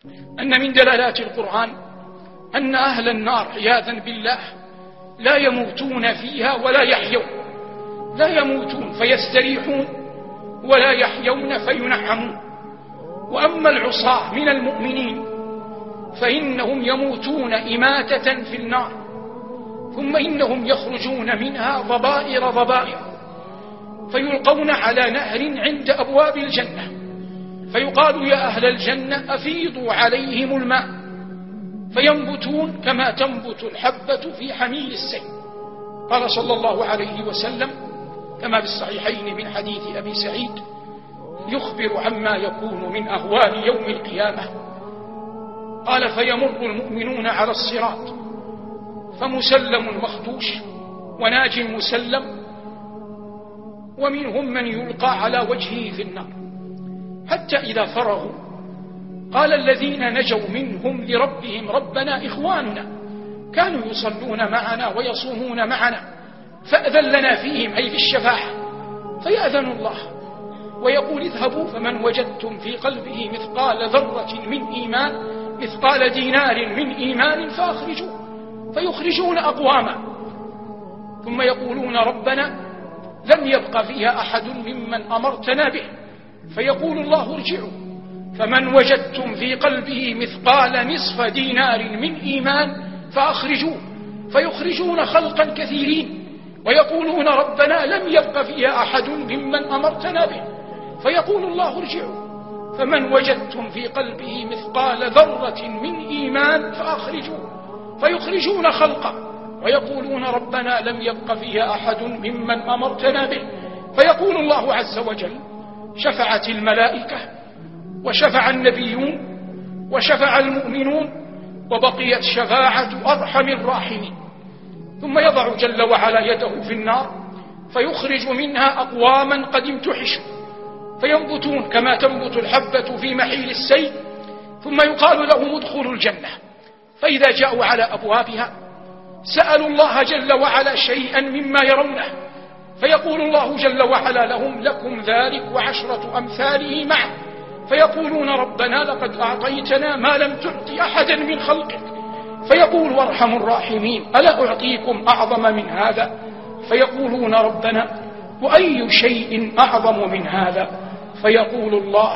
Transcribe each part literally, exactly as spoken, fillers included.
أن من دلالات القرآن أن أهل النار عياذا بالله لا يموتون فيها ولا يحيون، لا يموتون فيستريحون ولا يحيون فينعمون. وأما العصاة من المؤمنين فإنهم يموتون إماتة في النار، ثم إنهم يخرجون منها ضبائر ضبائر، فيلقون على نهر عند أبواب الجنة، فيقال يا أهل الجنة أفيضوا عليهم الماء، فينبتون كما تنبت الحبة في حميل السيل. قال صلى الله عليه وسلم كما في الصحيحين من حديث أبي سعيد يخبر عما يكون من أهوال يوم القيامة، قال فيمر المؤمنون على الصراط فمسلم مخدوش وناج مسلم، ومنهم من يلقى على وجهه في النار، حتى إذا فرغوا قال الذين نجوا منهم لربهم ربنا إخواننا كانوا يصلون معنا ويصومون معنا فأذن لنا فيهم، أي في الشفاعة، فيأذن الله ويقول اذهبوا فمن وجدتم في قلبه مثقال ذرة من إيمان، مثقال دينار من إيمان فأخرجوه، فيخرجون أقواما، ثم يقولون ربنا لم يبق فيها أحد ممن أمرتنا به، فيقول الله ارجعوا فمن وجدتم في قلبه مثقال نصف دينار من إيمان فأخرجوه، فيخرجون خلقا كثيرين ويقولون ربنا لم يبق فيها أحد ممن أمرتنا به، فيقول الله ارجعوا فمن وجدتم في قلبه مثقال ذرة من إيمان فأخرجوه، فيخرجون خلقا ويقولون ربنا لم يبق فيها أحد ممن أمرتنا به، فيقول الله عز وجل شفعت الملائكة وشفع النبيون وشفع المؤمنون وبقيت شفاعة أرحم الراحمين، ثم يضع جل وعلا يده في النار فيخرج منها أقواما قد امتحشوا فينبتون كما تنبت الحبة في محيل السيل، ثم يقال لهم ادخلوا الجنة، فإذا جاءوا على أبوابها سألوا الله جل وعلا شيئا مما يرونه، فيقول الله جل وعلا لهم لكم ذلك وعشرة أمثاله معه، فيقولون ربنا لقد أعطيتنا ما لم تعط أحدا من خلقك، فيقول وارحم الراحمين ألا أعطيكم أعظم من هذا، فيقولون ربنا وأي شيء أعظم من هذا، فيقول الله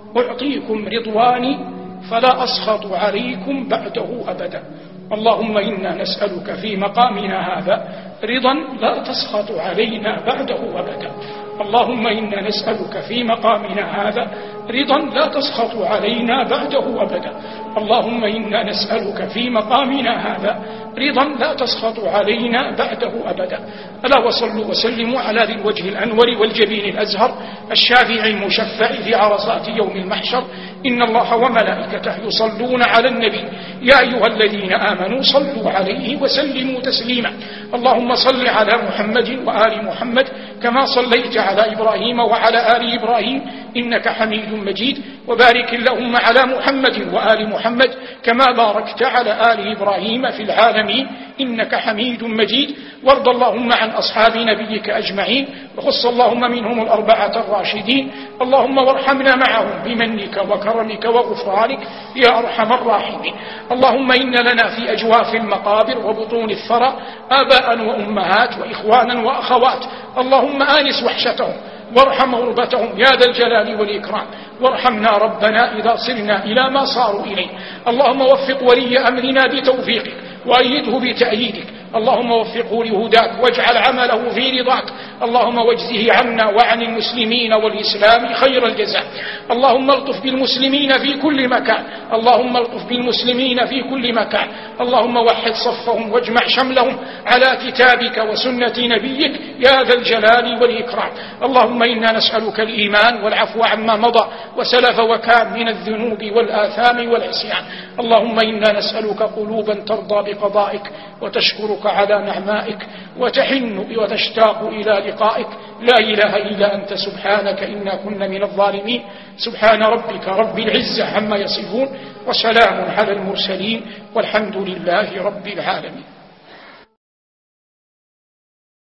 أعطيكم رضواني فلا أسخط عليكم بعده أبدا. اللهم إنا نسألك في مقامنا هذا رضا لا تسخط علينا بعده أبدا. اللهم إنا نسألك في مقامنا هذا رضا لا تسخط علينا بعده أبدا. اللهم إنا نسألك في مقامنا هذا رضا لا تسخط علينا بعده أبدا. ألا وصلوا وسلموا على ذي الوجه الأنور والجبين الأزهر الشافع المشفع في عرصات يوم المحشر. إن الله وملائكته يصلون على النبي يا أيها الذين آمنوا صلوا عليه وسلموا تسليما. اللهم صل على محمد وآل محمد كما صليت على إبراهيم وعلى آل إبراهيم إنك حميد مجيد، وبارك اللهم على محمد وآل محمد كما باركت على آل إبراهيم في العالمين إنك حميد مجيد. وارض اللهم عن أصحاب نبيك أجمعين، وخص اللهم منهم الأربعة الراشدين. اللهم وارحمنا معهم بمنك وكرمك وغفرانك يا أرحم الراحمين. اللهم إن لنا في أجواف المقابر وبطون الثرى آباء وأمهات وإخوانا وأخوات، اللهم آنس وحشتهم وارحم غربتهم يا ذا الجلال والإكرام، وارحمنا ربنا إذا صرنا إلى ما صاروا إليه. اللهم وفق ولي أمرنا بتوفيقك وأيده بتأييدك، اللهم وفقه لهداك واجعل عمله في رضاك. اللهم واجزه عنا وعن المسلمين والإسلام خير الجزاء. اللهم الطف بالمسلمين في كل مكان، اللهم الطف بالمسلمين في كل مكان. اللهم وحد صفهم واجمع شملهم على كتابك وسنة نبيك يا ذا الجلال والإكرام. اللهم إنا نسألك الإيمان والعفو عما مضى وسلف وكان من الذنوب والآثام والعصيان. اللهم إنا نسألك قلوبا ترضى بقضائك وتشكرك على نعمائك وتحن وتشتاق إلى لقائك. لا إله إلا أنت سبحانك إنا كنا من الظالمين. سبحان ربك رب العزة عما يصفون وسلام على المرسلين والحمد لله رب العالمين.